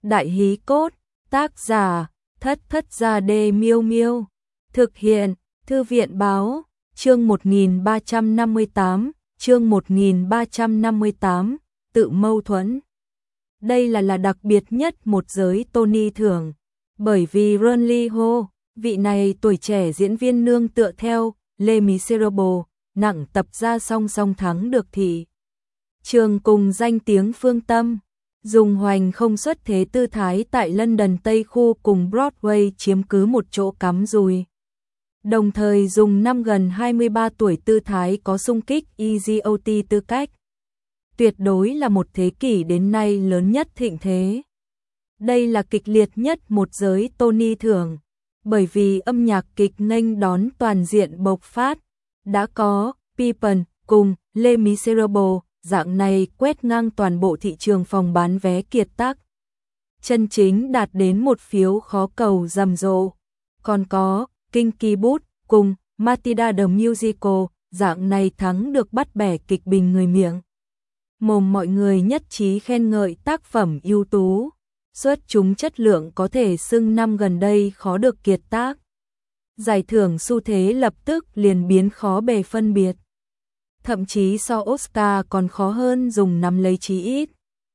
Đại hí cốt, tác giả, Thất Thất Gia Đê Miêu Miêu. Thực hiện, Thư viện báo, chương 1358, chương 1358, tự mâu thuẫn. Đây là đặc biệt nhất một giới Tony thưởng, bởi vì Ron Lee Ho, vị này tuổi trẻ diễn viên nương tựa theo Les Miserables, nặng tập ra song song thắng được thị trường cùng danh tiếng phương Tâm, dùng hoành không xuất thế tư thái tại London Tây khu cùng Broadway chiếm cứ một chỗ cắm rùi. Đồng thời dùng năm gần 23 tuổi tư thái có xung kích EGOT tư cách. Tuyệt đối là một thế kỷ đến nay lớn nhất thịnh thế. Đây là kịch liệt nhất một giới Tony thưởng, bởi vì âm nhạc kịch nghênh đón toàn diện bộc phát, đã có People cùng Les Miserables, dạng này quét ngang toàn bộ thị trường phòng bán vé kiệt tác. Chân chính đạt đến một phiếu khó cầu rầm rộ. Còn có Kinky Boots cùng Matilda the Musical, dạng này thắng được bắt bẻ kịch bình người miệng mồm, mọi người nhất trí khen ngợi tác phẩm ưu tú, xuất chúng chất lượng có thể xưng năm gần đây khó được kiệt tác. Giải thưởng xu thế lập tức liền biến khó bề phân biệt. Thậm chí so Oscar còn khó hơn dùng nắm lấy chí ít.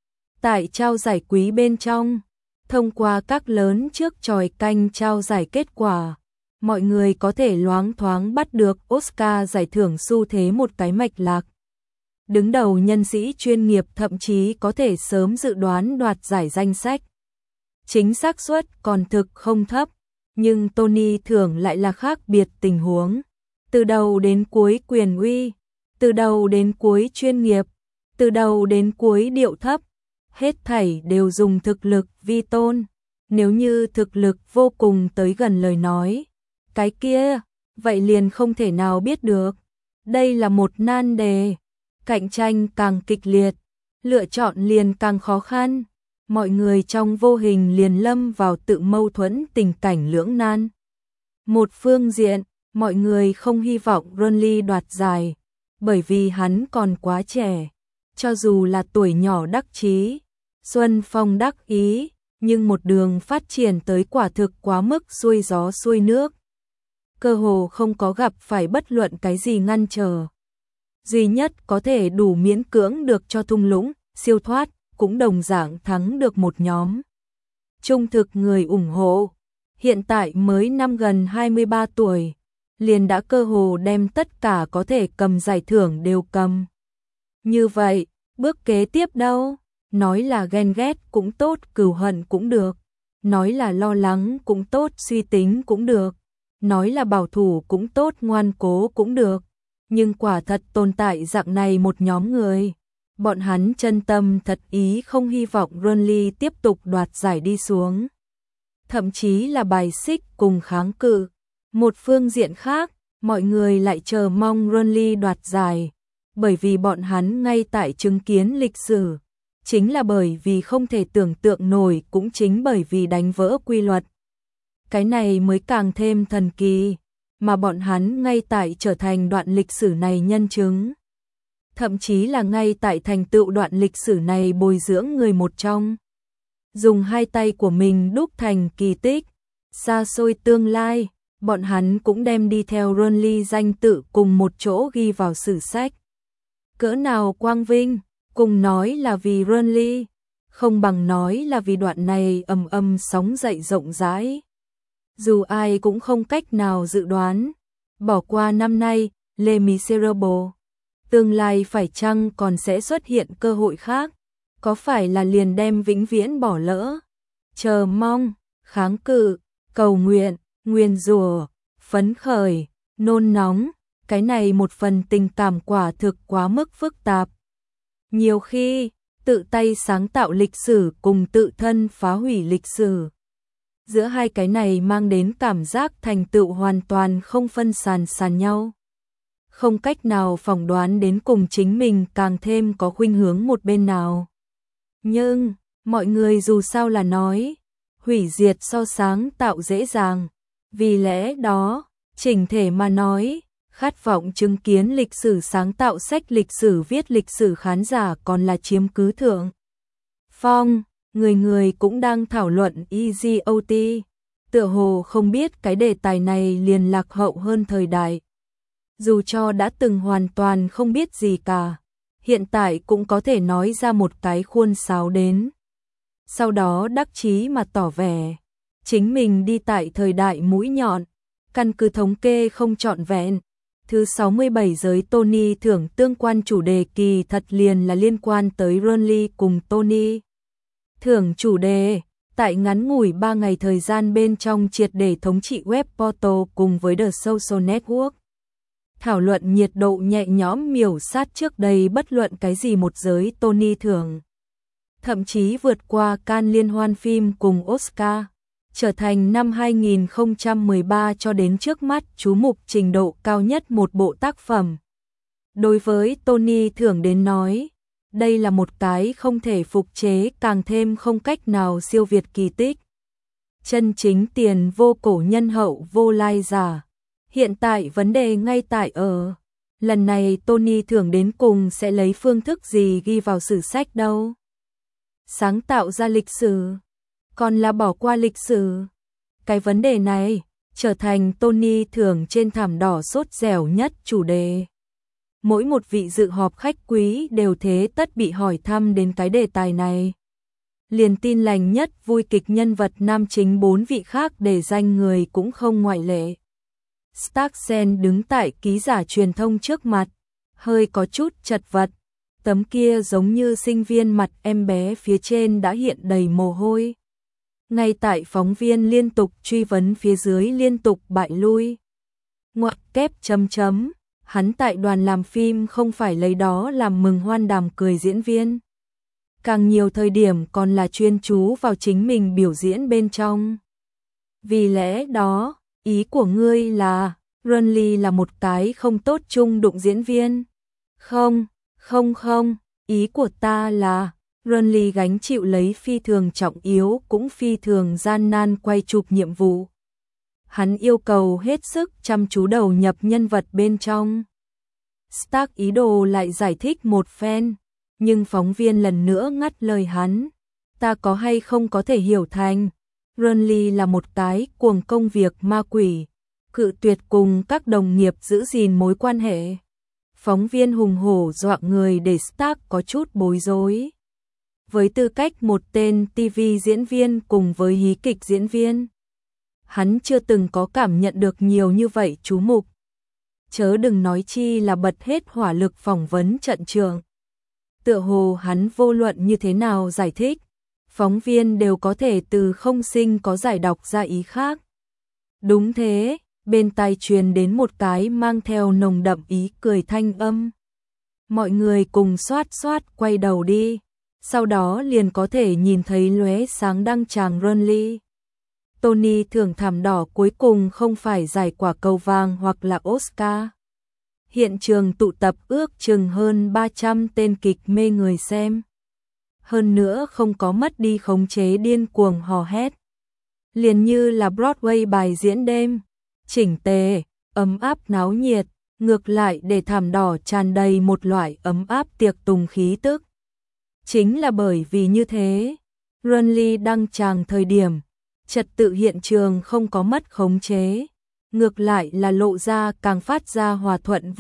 Tại trao giải quý bên trong, thông qua các lớn trước chòi canh trao giải kết quả, mọi người có thể loáng thoáng bắt được Oscar giải thưởng xu thế một cái mạch lạc. Đứng đầu nhân sĩ chuyên nghiệp thậm chí có thể sớm dự đoán đoạt giải danh sách. Chính xác suất còn thực không thấp, nhưng Tony thưởng lại là khác biệt tình huống. Từ đầu đến cuối quyền uy, từ đầu đến cuối chuyên nghiệp, từ đầu đến cuối điệu thấp, hết thảy đều dùng thực lực vi tôn. Nếu như thực lực vô cùng tới gần lời nói, cái kia, vậy liền không thể nào biết được. Đây là một nan đề, cạnh tranh càng kịch liệt, lựa chọn liền càng khó khăn. Mọi người trong vô hình liền lâm vào tự mâu thuẫn tình cảnh lưỡng nan. Một phương diện, mọi người không hy vọng Ron Lee đoạt giải, bởi vì hắn còn quá trẻ. Cho dù là tuổi nhỏ đắc chí, xuân phong đắc ý, nhưng một đường phát triển tới quả thực quá mức xuôi gió xuôi nước. Cơ hồ không có gặp phải bất luận cái gì ngăn trở. Duy nhất có thể đủ miễn cưỡng được cho thung lũng, siêu thoát, cũng đồng dạng thắng được một nhóm trung thực người ủng hộ. Hiện tại mới năm gần 23 tuổi, liền đã cơ hồ đem tất cả có thể cầm giải thưởng đều cầm. Như vậy, bước kế tiếp đâu? Nói là ghen ghét cũng tốt, cừu hận cũng được. Nói là lo lắng cũng tốt, suy tính cũng được. Nói là bảo thủ cũng tốt, ngoan cố cũng được. Nhưng quả thật tồn tại dạng này một nhóm người. Bọn hắn chân tâm thật ý không hy vọng Ron Lee tiếp tục đoạt giải đi xuống. Thậm chí là bài xích cùng kháng cự. Một phương diện khác, mọi người lại chờ mong Ron Lee đoạt giải, bởi vì bọn hắn ngay tại chứng kiến lịch sử. Chính là bởi vì không thể tưởng tượng nổi, cũng chính bởi vì đánh vỡ quy luật. Cái này mới càng thêm thần kỳ, mà bọn hắn ngay tại trở thành đoạn lịch sử này nhân chứng. Thậm chí là ngay tại thành tựu đoạn lịch sử này bồi dưỡng người một trong. Dùng hai tay của mình đúc thành kỳ tích, xa xôi tương lai, bọn hắn cũng đem đi theo Ron Lee danh tự cùng một chỗ ghi vào sử sách. Cỡ nào quang vinh, cùng nói là vì Ron Lee, không bằng nói là vì đoạn này ầm sóng dậy rộng rãi. Dù ai cũng không cách nào dự đoán, bỏ qua năm nay, Les Miserables, tương lai phải chăng còn sẽ xuất hiện cơ hội khác, có phải là liền đem vĩnh viễn bỏ lỡ. Chờ mong, kháng cự, cầu nguyện, nguyền rủa, phấn khởi, nôn nóng, cái này một phần tình cảm quả thực quá mức phức tạp. Nhiều khi, tự tay sáng tạo lịch sử cùng tự thân phá hủy lịch sử. Giữa hai cái này mang đến cảm giác thành tựu hoàn toàn không phân sàn nhau. Không cách nào phỏng đoán đến cùng chính mình càng thêm có khuynh hướng một bên nào. Nhưng, mọi người dù sao là nói, hủy diệt so sáng tạo dễ dàng. Vì lẽ đó, chỉnh thể mà nói, khát vọng chứng kiến lịch sử sáng tạo sách lịch sử viết lịch sử khán giả còn là chiếm cứ thượng phong. Người người cũng đang thảo luận EGOT, tựa hồ không biết cái đề tài này liền lạc hậu hơn thời đại. Dù cho đã từng hoàn toàn không biết gì cả, hiện tại cũng có thể nói ra một cái khuôn sáo đến. Sau đó đắc chí mà tỏ vẻ, chính mình đi tại thời đại mũi nhọn, căn cứ thống kê không trọn vẹn. Thứ 67 giới Tony thưởng tương quan chủ đề kỳ thật liền là liên quan tới Ronly cùng Tony. Thưởng chủ đề, tại ngắn ngủi 3 ngày thời gian bên trong triệt để thống trị web portal cùng với The Social Network. Thảo luận nhiệt độ nhẹ nhõm miểu sát trước đây bất luận cái gì một giới Tony thưởng. Thậm chí vượt qua Cannes liên hoan phim cùng Oscar, trở thành năm 2013 cho đến trước mắt chú mục trình độ cao nhất một bộ tác phẩm. Đối với Tony thưởng đến nói, đây là một cái không thể phục chế càng thêm không cách nào siêu việt kỳ tích. Chân chính tiền vô cổ nhân hậu vô lai giả. Hiện tại vấn đề ngay tại ở, lần này Tony thưởng đến cùng sẽ lấy phương thức gì ghi vào sử sách đâu. Sáng tạo ra lịch sử, còn là bỏ qua lịch sử. Cái vấn đề này trở thành Tony thưởng trên thảm đỏ sốt dẻo nhất chủ đề. Mỗi một vị dự họp khách quý đều thế tất bị hỏi thăm đến cái đề tài này. Liền tin lành nhất vui kịch nhân vật nam chính 4 vị khác để danh người cũng không ngoại lệ. Starksen đứng tại ký giả truyền thông trước mặt, hơi có chút chật vật. Tấm kia giống như sinh viên mặt em bé phía trên đã hiện đầy mồ hôi. Ngay tại phóng viên liên tục truy vấn phía dưới liên tục bại lui. Ngoặc kép chấm chấm, hắn tại đoàn làm phim không phải lấy đó làm mừng hoan đàm cười diễn viên. Càng nhiều thời điểm còn là chuyên chú vào chính mình biểu diễn bên trong. Vì lẽ đó, ý của ngươi là, Ronly là một cái không tốt chung đụng diễn viên. Không, ý của ta là, Ronly gánh chịu lấy phi thường trọng yếu cũng phi thường gian nan quay chụp nhiệm vụ. Hắn yêu cầu hết sức chăm chú đầu nhập nhân vật bên trong. Stark ý đồ lại giải thích một phen, nhưng phóng viên lần nữa ngắt lời hắn. Ta có hay không có thể hiểu thành, Ronly là một cái cuồng công việc ma quỷ, cự tuyệt cùng các đồng nghiệp giữ gìn mối quan hệ. Phóng viên hùng hổ dọa người để Stark có chút bối rối. Với tư cách một tên TV diễn viên cùng với hí kịch diễn viên, hắn chưa từng có cảm nhận được nhiều như vậy chú mục. Chớ đừng nói chi là bật hết hỏa lực phỏng vấn trận trường. Tựa hồ hắn vô luận như thế nào giải thích, phóng viên đều có thể từ không sinh có giải đọc ra ý khác. Đúng thế, bên tai truyền đến một cái mang theo nồng đậm ý cười thanh âm. Mọi người cùng xoát xoát quay đầu đi, sau đó liền có thể nhìn thấy lóe sáng đăng tràng Ronly. Tony thưởng thảm đỏ cuối cùng không phải giải quả cầu vàng hoặc là Oscar. Hiện trường tụ tập ước chừng hơn 300 tên kịch mê người xem. Hơn nữa không có mất đi khống chế điên cuồng hò hét. Liền như là Broadway bài diễn đêm, chỉnh tề, ấm áp náo nhiệt, ngược lại để thảm đỏ tràn đầy một loại ấm áp tiệc tùng khí tức. Chính là bởi vì như thế, Ronly đăng tràng thời điểm, trật tự hiện trường không có mất khống chế, ngược lại là lộ ra càng phát ra hòa thuận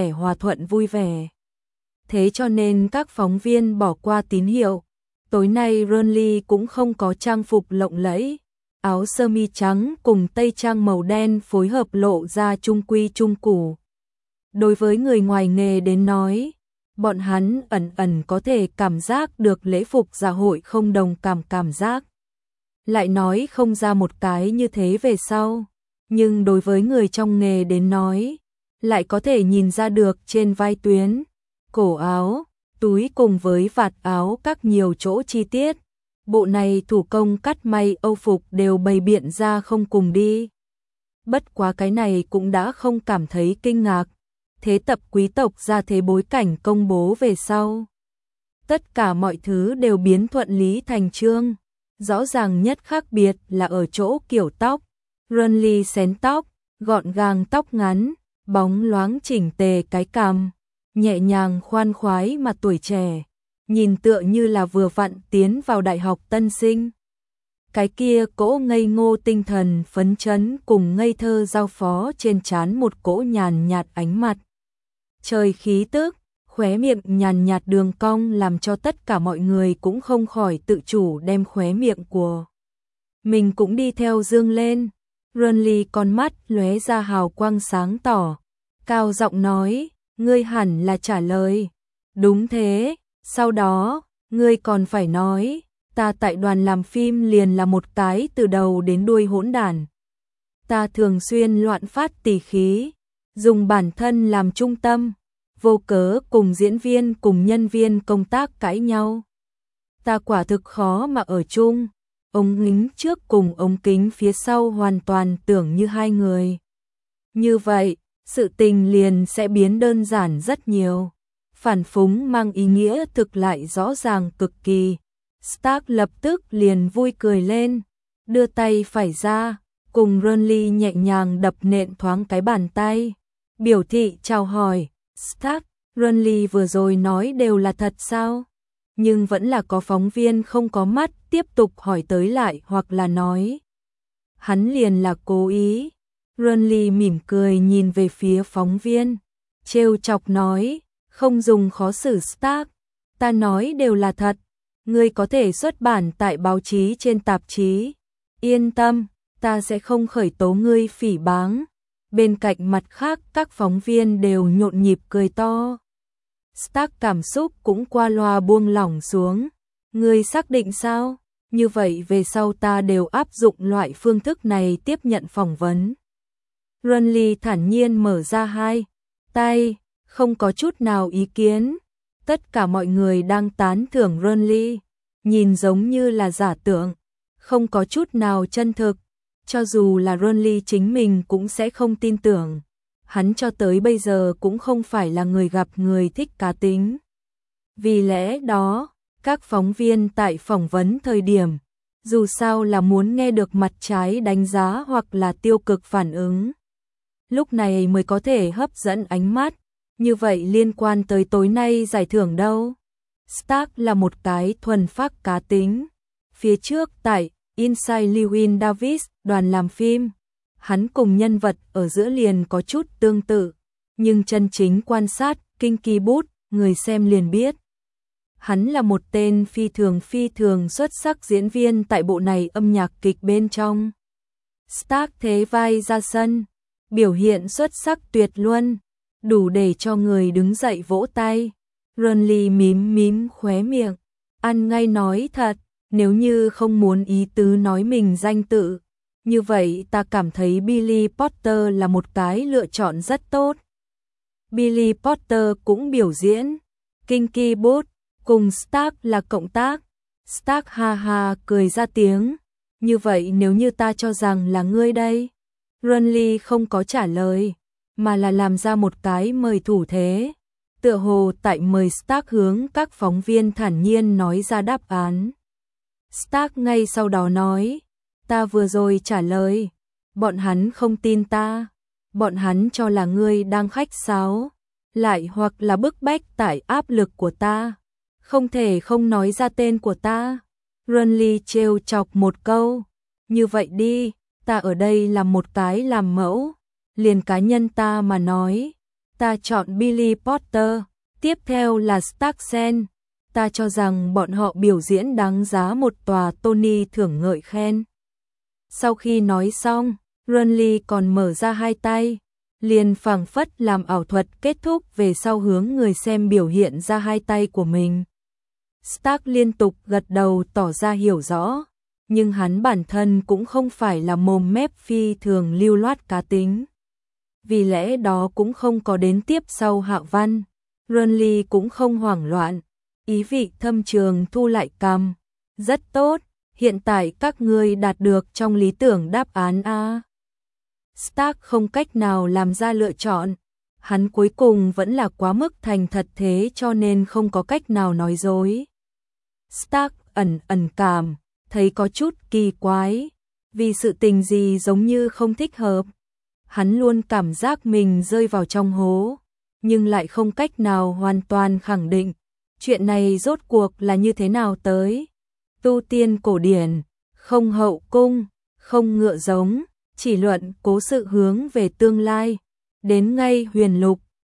vui vẻ. Thế cho nên các phóng viên bỏ qua tín hiệu, tối nay Ronly cũng không có trang phục lộng lẫy, áo sơ mi trắng cùng tây trang màu đen phối hợp lộ ra trung quy trung củ. Đối với người ngoài nghề đến nói, bọn hắn ẩn có thể cảm giác được lễ phục dạ hội không đồng cảm giác. Lại nói không ra một cái như thế về sau, nhưng đối với người trong nghề đến nói, lại có thể nhìn ra được trên vai tuyến, cổ áo, túi cùng với vạt áo các nhiều chỗ chi tiết. Bộ này thủ công cắt may Âu phục đều bày biện ra không cùng đi. Bất quá cái này cũng đã không cảm thấy kinh ngạc. Thế tập quý tộc ra thế bối cảnh công bố về sau. Tất cả mọi thứ đều biến thuận lý thành chương. Rõ ràng nhất khác biệt là ở chỗ kiểu tóc. Ronly xén tóc, gọn gàng tóc ngắn, bóng loáng chỉnh tề cái cằm, nhẹ nhàng khoan khoái mà tuổi trẻ. nhìn tựa như là vừa vặn tiến vào đại học tân sinh. Cái kia cỗ ngây ngô tinh thần phấn chấn cùng ngây thơ giao phó trên trán một cỗ nhàn nhạt ánh mặt trời khí tức, khóe miệng nhàn nhạt đường cong làm cho tất cả mọi người cũng không khỏi tự chủ đem khóe miệng của mình cũng đi theo dương lên. Renly con mắt lóe ra hào quang sáng tỏ, cao giọng nói, ngươi hẳn là trả lời. Đúng thế, sau đó, ngươi còn phải nói, ta tại đoàn làm phim liền là một cái từ đầu đến đuôi hỗn đản. Ta thường xuyên loạn phát tỉ khí, dùng bản thân làm trung tâm, vô cớ cùng diễn viên cùng nhân viên công tác cãi nhau. Ta quả thực khó mà ở chung. Ống kính trước cùng ống kính phía sau hoàn toàn tưởng như hai người. Như vậy, sự tình liền sẽ biến đơn giản rất nhiều. Phản phúng mang ý nghĩa thực lại rõ ràng cực kỳ. Stark lập tức liền vui cười lên, đưa tay phải ra, cùng Renly nhẹ nhàng đập nện thoáng cái bàn tay. Biểu thị chào hỏi, Stark, Renly vừa rồi nói đều là thật sao? Nhưng vẫn là có phóng viên không có mắt tiếp tục hỏi tới lại hoặc là nói. Hắn liền là cố ý. Renly mỉm cười nhìn về phía phóng viên, trêu chọc nói, không dùng khó xử Stark, ta nói đều là thật, ngươi có thể xuất bản tại báo chí trên tạp chí. Yên tâm, ta sẽ không khởi tố ngươi phỉ báng. Bên cạnh mặt khác các phóng viên đều nhộn nhịp cười to. Stark cảm xúc cũng qua loa buông lỏng xuống. Ngươi xác định sao? Như vậy về sau ta đều áp dụng loại phương thức này tiếp nhận phỏng vấn. Renly thản nhiên mở ra hai tay, không có chút nào ý kiến. Tất cả mọi người đang tán thưởng Renly, nhìn giống như là giả tưởng, không có chút nào chân thực. Cho dù là Renly chính mình cũng sẽ không tin tưởng. Hắn cho tới bây giờ cũng không phải là người gặp người thích cá tính. Vì lẽ đó, các phóng viên tại phỏng vấn thời điểm, dù sao là muốn nghe được mặt trái đánh giá hoặc là tiêu cực phản ứng. Lúc này mới có thể hấp dẫn ánh mắt. Như vậy liên quan tới tối nay giải thưởng đâu? Stark là một cái thuần phác cá tính. Phía trước tại Inside Llewyn Davis đoàn làm phim, hắn cùng nhân vật ở giữa liền có chút tương tự, nhưng chân chính quan sát Kinky Booth, người xem liền biết. Hắn là một tên phi thường xuất sắc diễn viên tại bộ này âm nhạc kịch bên trong. Stark thế vai ra sân, biểu hiện xuất sắc tuyệt luôn, đủ để cho người đứng dậy vỗ tay. Renly mím khóe miệng, ăn ngay nói thật, nếu như không muốn ý tứ nói mình danh tự, như vậy ta cảm thấy Billy Porter là một cái lựa chọn rất tốt. Billy Porter cũng biểu diễn Kinky Booth cùng Stark là cộng tác. Stark ha ha cười ra tiếng. Như vậy nếu như ta cho rằng là ngươi đây? Renly không có trả lời, mà là làm ra một cái mời thủ thế. Tựa hồ tại mời Stark hướng các phóng viên thản nhiên nói ra đáp án. Stark ngay sau đó nói, ta vừa rồi trả lời, bọn hắn không tin ta, bọn hắn cho là ngươi đang khách sáo, lại hoặc là bức bách tại áp lực của ta, không thể không nói ra tên của ta. Renly trêu chọc một câu, như vậy đi, ta ở đây làm một cái làm mẫu, liền cá nhân ta mà nói, ta chọn Billy Porter, tiếp theo là Stark Sen. Ta cho rằng bọn họ biểu diễn đáng giá một tòa Tony thưởng ngợi khen. Sau khi nói xong, Renly còn mở ra hai tay, liền phảng phất làm ảo thuật kết thúc về sau hướng người xem biểu hiện ra hai tay của mình. Stark liên tục gật đầu tỏ ra hiểu rõ, nhưng hắn bản thân cũng không phải là mồm mép phi thường lưu loát cá tính. Vì lẽ đó cũng không có đến tiếp sau Hạ Văn. Renly cũng không hoảng loạn, ý vị thâm trường thu lại cằm. Rất tốt, hiện tại các ngươi đạt được trong lý tưởng đáp án A. Stark không cách nào làm ra lựa chọn. Hắn cuối cùng vẫn là quá mức thành thật thế cho nên không có cách nào nói dối. Stark ẩn cảm, thấy có chút kỳ quái, vì sự tình gì giống như không thích hợp. Hắn luôn cảm giác mình rơi vào trong hố, nhưng lại không cách nào hoàn toàn khẳng định. chuyện này rốt cuộc là như thế nào tới? Tu tiên cổ điển, không hậu cung, không ngựa giống, chỉ luận cố sự hướng về tương lai. Đến ngay huyền lục,